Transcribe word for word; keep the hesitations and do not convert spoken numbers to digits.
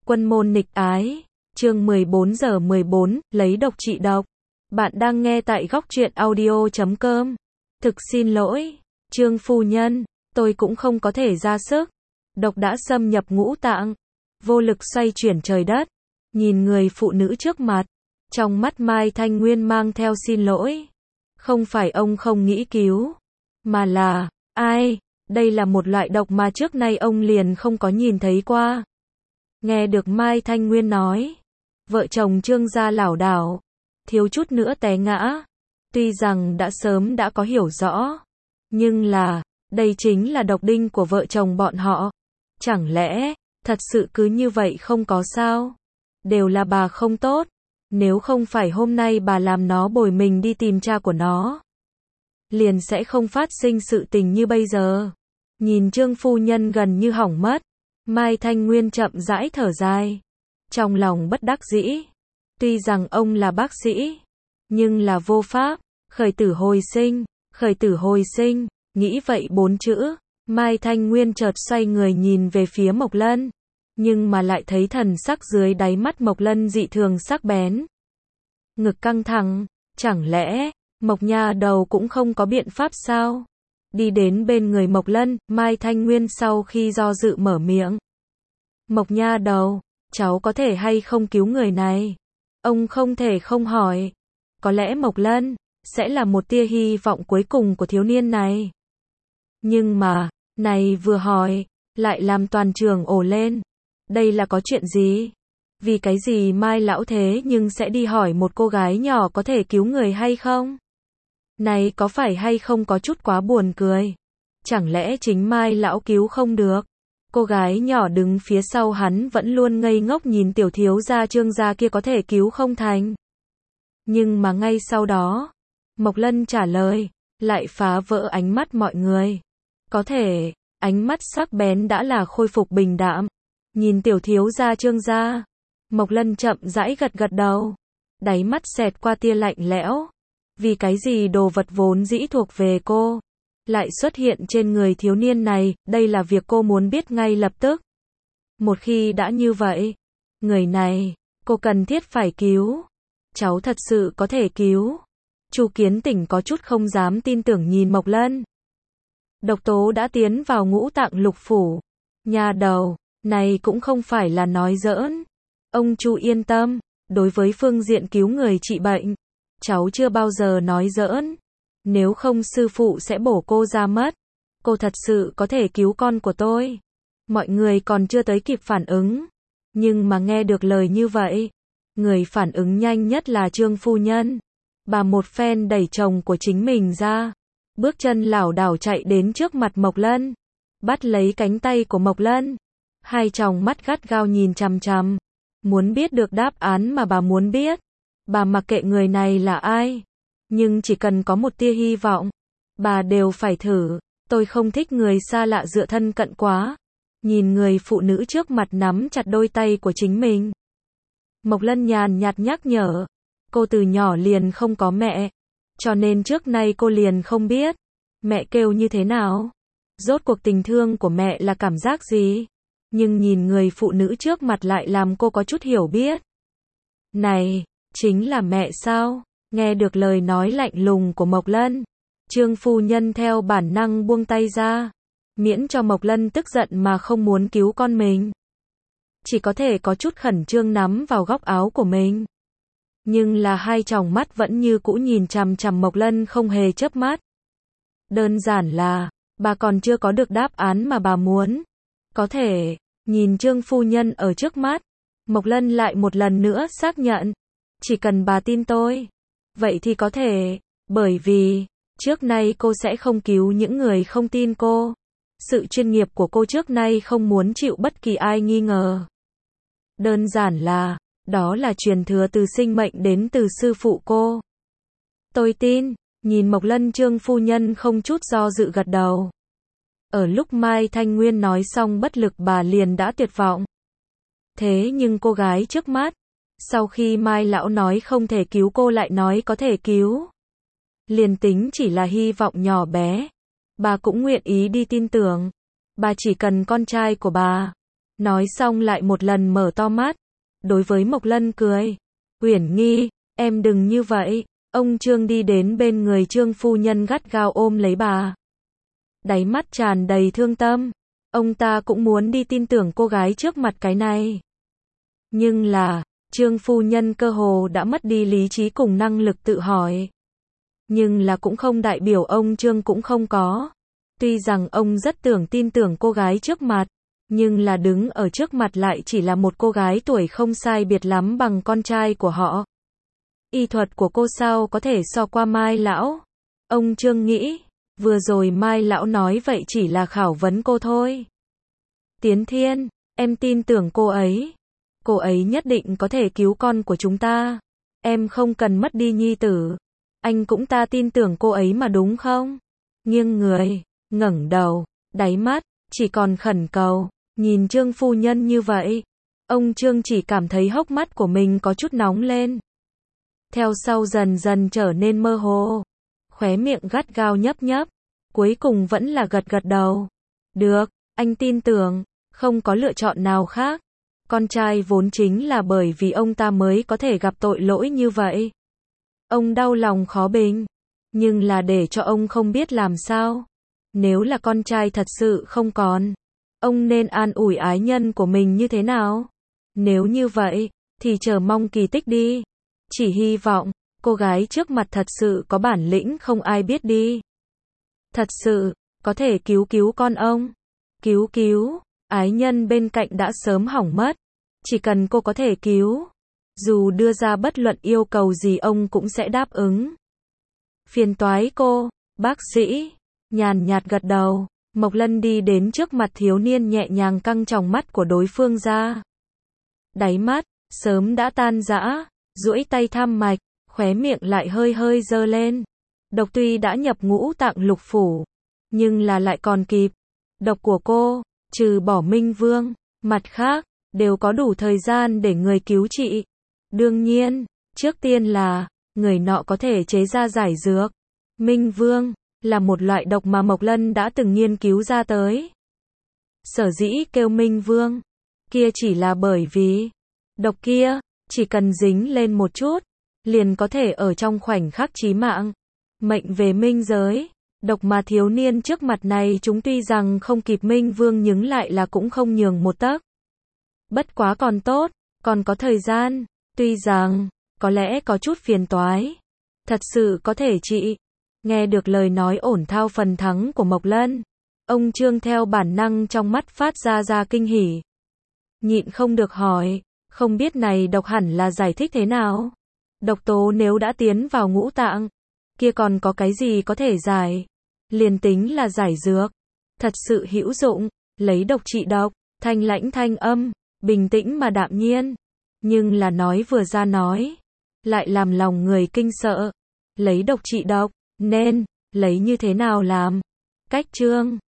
Quân môn nghịch ái, chương mười bốn giờ mười bốn, lấy độc trị độc. Bạn đang nghe tại góc truyện audio chấm com. Thực xin lỗi, Trương phu nhân, tôi cũng không có thể ra sức. Độc đã xâm nhập ngũ tạng, vô lực xoay chuyển trời đất. Nhìn người phụ nữ trước mặt, trong mắt Mai Thanh Nguyên mang theo xin lỗi. Không phải ông không nghĩ cứu, mà là, ai, đây là một loại độc mà trước nay ông liền không có nhìn thấy qua. Nghe được Mai Thanh Nguyên nói, vợ chồng Trương gia lảo đảo, thiếu chút nữa té ngã. Tuy rằng đã sớm đã có hiểu rõ, nhưng là, đây chính là độc đinh của vợ chồng bọn họ. Chẳng lẽ, thật sự cứ như vậy không có sao? Đều là bà không tốt. Nếu không phải hôm nay bà làm nó bồi mình đi tìm cha của nó, liền sẽ không phát sinh sự tình như bây giờ. Nhìn Trương phu nhân gần như hỏng mất, Mai Thanh Nguyên chậm rãi thở dài, trong lòng bất đắc dĩ. Tuy rằng ông là bác sĩ, nhưng là vô pháp. Khởi tử hồi sinh, khởi tử hồi sinh, nghĩ vậy bốn chữ, Mai Thanh Nguyên chợt xoay người nhìn về phía Mộc Lân, nhưng mà lại thấy thần sắc dưới đáy mắt Mộc Lân dị thường sắc bén. Ngực căng thẳng, chẳng lẽ, Mộc nha đầu cũng không có biện pháp sao? Đi đến bên người Mộc Lân, Mai Thanh Nguyên sau khi do dự mở miệng. Mộc nha đầu, cháu có thể hay không cứu người này? Ông không thể không hỏi. Có lẽ Mộc Lân sẽ là một tia hy vọng cuối cùng của thiếu niên này. Nhưng mà, này vừa hỏi, lại làm toàn trường ồ lên. Đây là có chuyện gì? Vì cái gì Mai lão thế nhưng sẽ đi hỏi một cô gái nhỏ có thể cứu người hay không? Này có phải hay không có chút quá buồn cười? Chẳng lẽ chính Mai lão cứu không được? Cô gái nhỏ đứng phía sau hắn vẫn luôn ngây ngốc nhìn tiểu thiếu gia Trương gia kia có thể cứu không thành. Nhưng mà ngay sau đó, Mộc Lân trả lời, lại phá vỡ ánh mắt mọi người. Có thể, ánh mắt sắc bén đã là khôi phục bình đạm. Nhìn tiểu thiếu gia Trương gia, Mộc Lân chậm rãi gật gật đầu, đáy mắt xẹt qua tia lạnh lẽo. Vì cái gì đồ vật vốn dĩ thuộc về cô lại xuất hiện trên người thiếu niên này? Đây là việc cô muốn biết ngay lập tức. Một khi đã như vậy, người này, cô cần thiết phải cứu. Cháu thật sự có thể cứu. Chu Kiến Tỉnh có chút không dám tin tưởng nhìn Mộc Lân. Độc tố đã tiến vào ngũ tạng lục phủ. Nhà đầu, này cũng không phải là nói giỡn. Ông Chu yên tâm, đối với phương diện cứu người trị bệnh, cháu chưa bao giờ nói giỡn. Nếu không sư phụ sẽ bổ cô ra mất. Cô thật sự có thể cứu con của tôi. Mọi người còn chưa tới kịp phản ứng. Nhưng mà nghe được lời như vậy, người phản ứng nhanh nhất là Trương phu nhân. Bà một phen đẩy chồng của chính mình ra, bước chân lảo đảo chạy đến trước mặt Mộc Lân, bắt lấy cánh tay của Mộc Lân. Hai tròng mắt gắt gao nhìn chằm chằm, muốn biết được đáp án mà bà muốn biết. Bà mặc kệ người này là ai, nhưng chỉ cần có một tia hy vọng, bà đều phải thử. Tôi không thích người xa lạ dựa thân cận quá. Nhìn người phụ nữ trước mặt nắm chặt đôi tay của chính mình, Mộc Lân nhàn nhạt nhắc nhở, cô từ nhỏ liền không có mẹ, cho nên trước nay cô liền không biết mẹ kêu như thế nào. Rốt cuộc tình thương của mẹ là cảm giác gì? Nhưng nhìn người phụ nữ trước mặt lại làm cô có chút hiểu biết. Này, chính là mẹ sao? Nghe được lời nói lạnh lùng của Mộc Lân, Trương phu nhân theo bản năng buông tay ra, miễn cho Mộc Lân tức giận mà không muốn cứu con mình. Chỉ có thể có chút khẩn trương nắm vào góc áo của mình. Nhưng là hai tròng mắt vẫn như cũ nhìn chằm chằm Mộc Lân không hề chớp mắt. Đơn giản là, bà còn chưa có được đáp án mà bà muốn. Có thể, nhìn Trương phu nhân ở trước mắt, Mộc Lân lại một lần nữa xác nhận. Chỉ cần bà tin tôi, vậy thì có thể, bởi vì, trước nay cô sẽ không cứu những người không tin cô. Sự chuyên nghiệp của cô trước nay không muốn chịu bất kỳ ai nghi ngờ. Đơn giản là, đó là truyền thừa từ sinh mệnh đến từ sư phụ cô. Tôi tin, nhìn Mộc Lân Trương phu nhân không chút do dự gật đầu. Ở lúc Mai Thanh Nguyên nói xong bất lực bà liền đã tuyệt vọng. Thế nhưng cô gái trước mắt, sau khi Mai lão nói không thể cứu cô lại nói có thể cứu. Liền tính chỉ là hy vọng nhỏ bé, bà cũng nguyện ý đi tin tưởng. Bà chỉ cần con trai của bà. Nói xong lại một lần mở to mắt. Đối với Mộc Lân cười. Uyển Nghi, em đừng như vậy. Ông Trương đi đến bên người Trương phu nhân gắt gao ôm lấy bà. Đáy mắt tràn đầy thương tâm. Ông ta cũng muốn đi tin tưởng cô gái trước mặt cái này. Nhưng là, Trương phu nhân cơ hồ đã mất đi lý trí cùng năng lực tự hỏi. Nhưng là cũng không đại biểu ông Trương cũng không có. Tuy rằng ông rất tưởng tin tưởng cô gái trước mặt, nhưng là đứng ở trước mặt lại chỉ là một cô gái tuổi không sai biệt lắm bằng con trai của họ. Y thuật của cô sao có thể so qua Mai lão? Ông Trương nghĩ, vừa rồi Mai lão nói vậy chỉ là khảo vấn cô thôi. Tiến Thiên, em tin tưởng cô ấy. Cô ấy nhất định có thể cứu con của chúng ta. Em không cần mất đi nhi tử. Anh cũng ta tin tưởng cô ấy mà đúng không? Nghiêng người, ngẩng đầu, đáy mắt, chỉ còn khẩn cầu. Nhìn Trương phu nhân như vậy, ông Trương chỉ cảm thấy hốc mắt của mình có chút nóng lên. Theo sau dần dần trở nên mơ hồ. Khóe miệng gắt gao nhấp nhấp. Cuối cùng vẫn là gật gật đầu. Được, anh tin tưởng, không có lựa chọn nào khác. Con trai vốn chính là bởi vì ông ta mới có thể gặp tội lỗi như vậy. Ông đau lòng khó bình. Nhưng là để cho ông không biết làm sao. Nếu là con trai thật sự không còn, ông nên an ủi ái nhân của mình như thế nào? Nếu như vậy, thì chờ mong kỳ tích đi. Chỉ hy vọng, cô gái trước mặt thật sự có bản lĩnh không ai biết đi. Thật sự, có thể cứu cứu con ông. Cứu cứu, ái nhân bên cạnh đã sớm hỏng mất. Chỉ cần cô có thể cứu, dù đưa ra bất luận yêu cầu gì ông cũng sẽ đáp ứng. Phiền toái cô, bác sĩ, nhàn nhạt gật đầu. Mộc Lân đi đến trước mặt thiếu niên nhẹ nhàng căng tròng mắt của đối phương ra. Đáy mắt, sớm đã tan rã, duỗi tay thăm mạch, khóe miệng lại hơi hơi dơ lên. Độc tuy đã nhập ngũ tạng lục phủ, nhưng là lại còn kịp. Độc của cô, trừ bỏ Minh Vương, mặt khác, đều có đủ thời gian để người cứu trị. Đương nhiên, trước tiên là, người nọ có thể chế ra giải dược. Minh Vương, là một loại độc mà Mộc Lân đã từng nghiên cứu ra tới. Sở dĩ kêu Minh Vương, kia chỉ là bởi vì, độc kia, chỉ cần dính lên một chút, liền có thể ở trong khoảnh khắc chí mạng. Mệnh về minh giới, độc mà thiếu niên trước mặt này chúng tuy rằng không kịp Minh Vương nhưng lại là cũng không nhường một tấc. Bất quá còn tốt, còn có thời gian, tuy rằng, có lẽ có chút phiền toái. Thật sự có thể trị. Nghe được lời nói ổn thao phần thắng của Mộc Lân, ông Trương theo bản năng trong mắt phát ra ra kinh hỉ. Nhịn không được hỏi, không biết này độc hẳn là giải thích thế nào? Độc tố nếu đã tiến vào ngũ tạng, kia còn có cái gì có thể giải? Liền tính là giải dược, thật sự hữu dụng, lấy độc trị độc, thanh lãnh thanh âm, bình tĩnh mà đạm nhiên. Nhưng là nói vừa ra nói, lại làm lòng người kinh sợ. Lấy độc trị độc, nên, lấy như thế nào làm? Cách chương